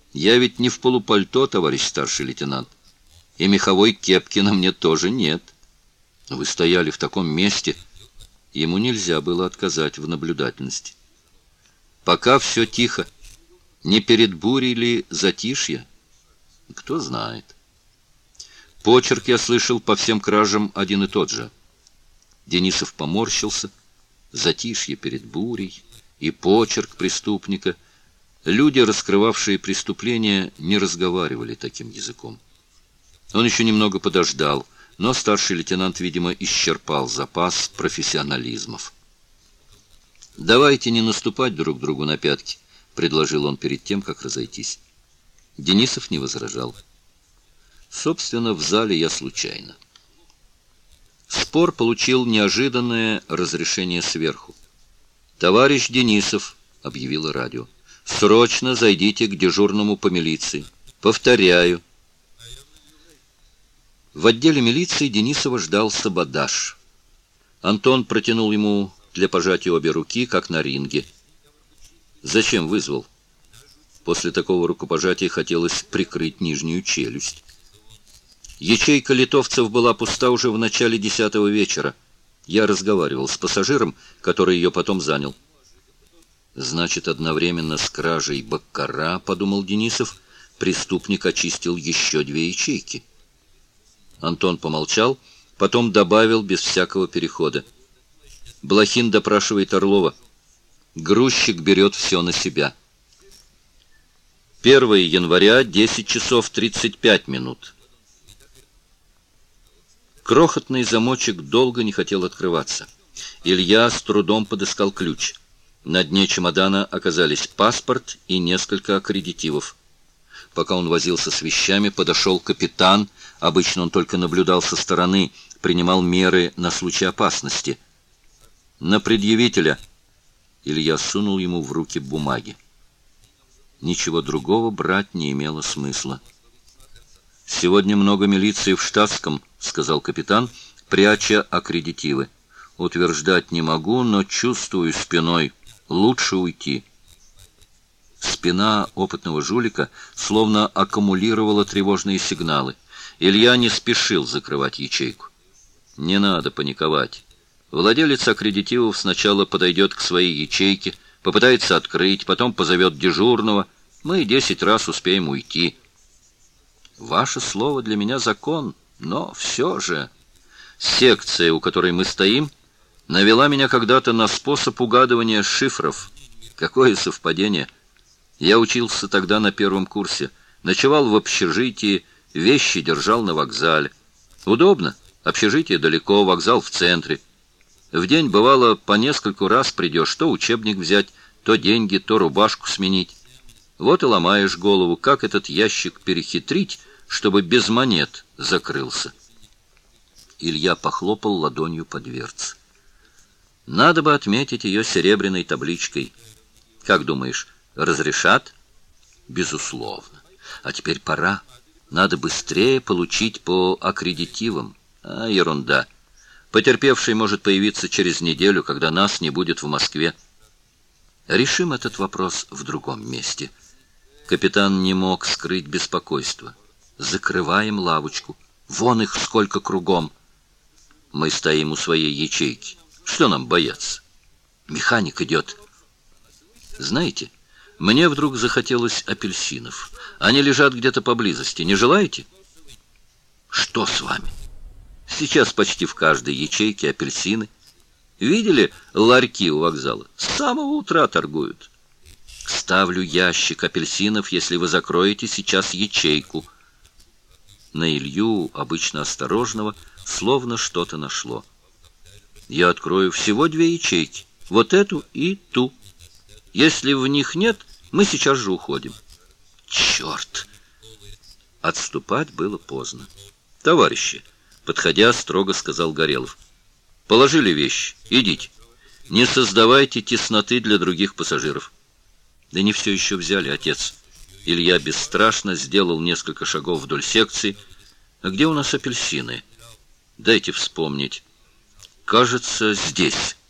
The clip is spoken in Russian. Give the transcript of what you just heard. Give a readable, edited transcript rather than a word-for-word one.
Я ведь не в полупальто, товарищ старший лейтенант, и меховой кепки на мне тоже нет. Вы стояли в таком месте, ему нельзя было отказать в наблюдательности. Пока все тихо. Не перед бурей ли затишье? Кто знает. Почерк я слышал по всем кражам один и тот же. Денисов поморщился. Затишье перед бурей и почерк преступника. Люди, раскрывавшие преступления, не разговаривали таким языком. Он еще немного подождал, но старший лейтенант, видимо, исчерпал запас профессионализмов. «Давайте не наступать друг другу на пятки», — предложил он перед тем, как разойтись. Денисов не возражал. Собственно, в зале я случайно. Спор получил неожиданное разрешение сверху. «Товарищ Денисов», — объявило радио, — «срочно зайдите к дежурному по милиции. Повторяю». В отделе милиции Денисова ждал сабодаж. Антон протянул ему для пожатия обе руки, как на ринге. «Зачем вызвал?» После такого рукопожатия хотелось прикрыть нижнюю челюсть. Ячейка литовцев была пуста уже в начале 10-го вечера. Я разговаривал с пассажиром, который ее потом занял. «Значит, одновременно с кражей Баккара, — подумал Денисов, — преступник очистил еще 2 ячейки». Антон помолчал, потом добавил без всякого перехода: «Блохин допрашивает Орлова. Грузчик берет все на себя». 1 января, 10 часов 35 минут. Крохотный замочек долго не хотел открываться. Илья с трудом подыскал ключ. На дне чемодана оказались паспорт и несколько аккредитивов. Пока он возился с вещами, подошел капитан. Обычно он только наблюдал со стороны, принимал меры на случай опасности. «На предъявителя!» Илья сунул ему в руки бумаги. Ничего другого брать не имело смысла. «Сегодня много милиции в штатском», — сказал капитан, пряча аккредитивы. «Утверждать не могу, но чувствую спиной. Лучше уйти». Спина опытного жулика словно аккумулировала тревожные сигналы. Илья не спешил закрывать ячейку. «Не надо паниковать. Владелец аккредитивов сначала подойдет к своей ячейке, попытается открыть, потом позовет дежурного. Мы 10 раз успеем уйти». «Ваше слово для меня закон, но все же...» Секция, у которой мы стоим, навела меня когда-то на способ угадывания шифров. Какое совпадение! Я учился тогда на 1-м курсе, ночевал в общежитии, вещи держал на вокзале. Удобно, общежитие далеко, вокзал в центре. В день, бывало, по нескольку раз придешь, то учебник взять, то деньги, то рубашку сменить. Вот и ломаешь голову, как этот ящик перехитрить, чтобы без монет закрылся. Илья похлопал ладонью по дверце. «Надо бы отметить ее серебряной табличкой. Как думаешь, разрешат?» «Безусловно. А теперь пора. Надо быстрее получить по аккредитивам». Ерунда. Потерпевший может появиться через неделю, когда нас не будет в Москве. Решим этот вопрос в другом месте». Капитан не мог скрыть беспокойство. «Закрываем лавочку. Вон их сколько кругом. Мы стоим у своей ячейки. Что нам бояться? Механик идет». «Знаете, мне вдруг захотелось апельсинов. Они лежат где-то поблизости. Не желаете?» «Что с вами?» «Сейчас почти в каждой ячейке апельсины. Видели ларьки у вокзала? С самого утра торгуют. Ставлю ящик апельсинов, если вы закроете сейчас ячейку». На Илью, обычно осторожного, словно что-то нашло. «Я открою всего 2 ячейки. Вот эту и ту. Если в них нет, мы сейчас же уходим». «Черт!» Отступать было поздно. «Товарищи!» — подходя, строго сказал Горелов. «Положили вещи. Идите. Не создавайте тесноты для других пассажиров». «Да не все еще взяли, отец». Илья бесстрашно сделал несколько шагов вдоль секции. «А где у нас апельсины? Дайте вспомнить. Кажется, здесь».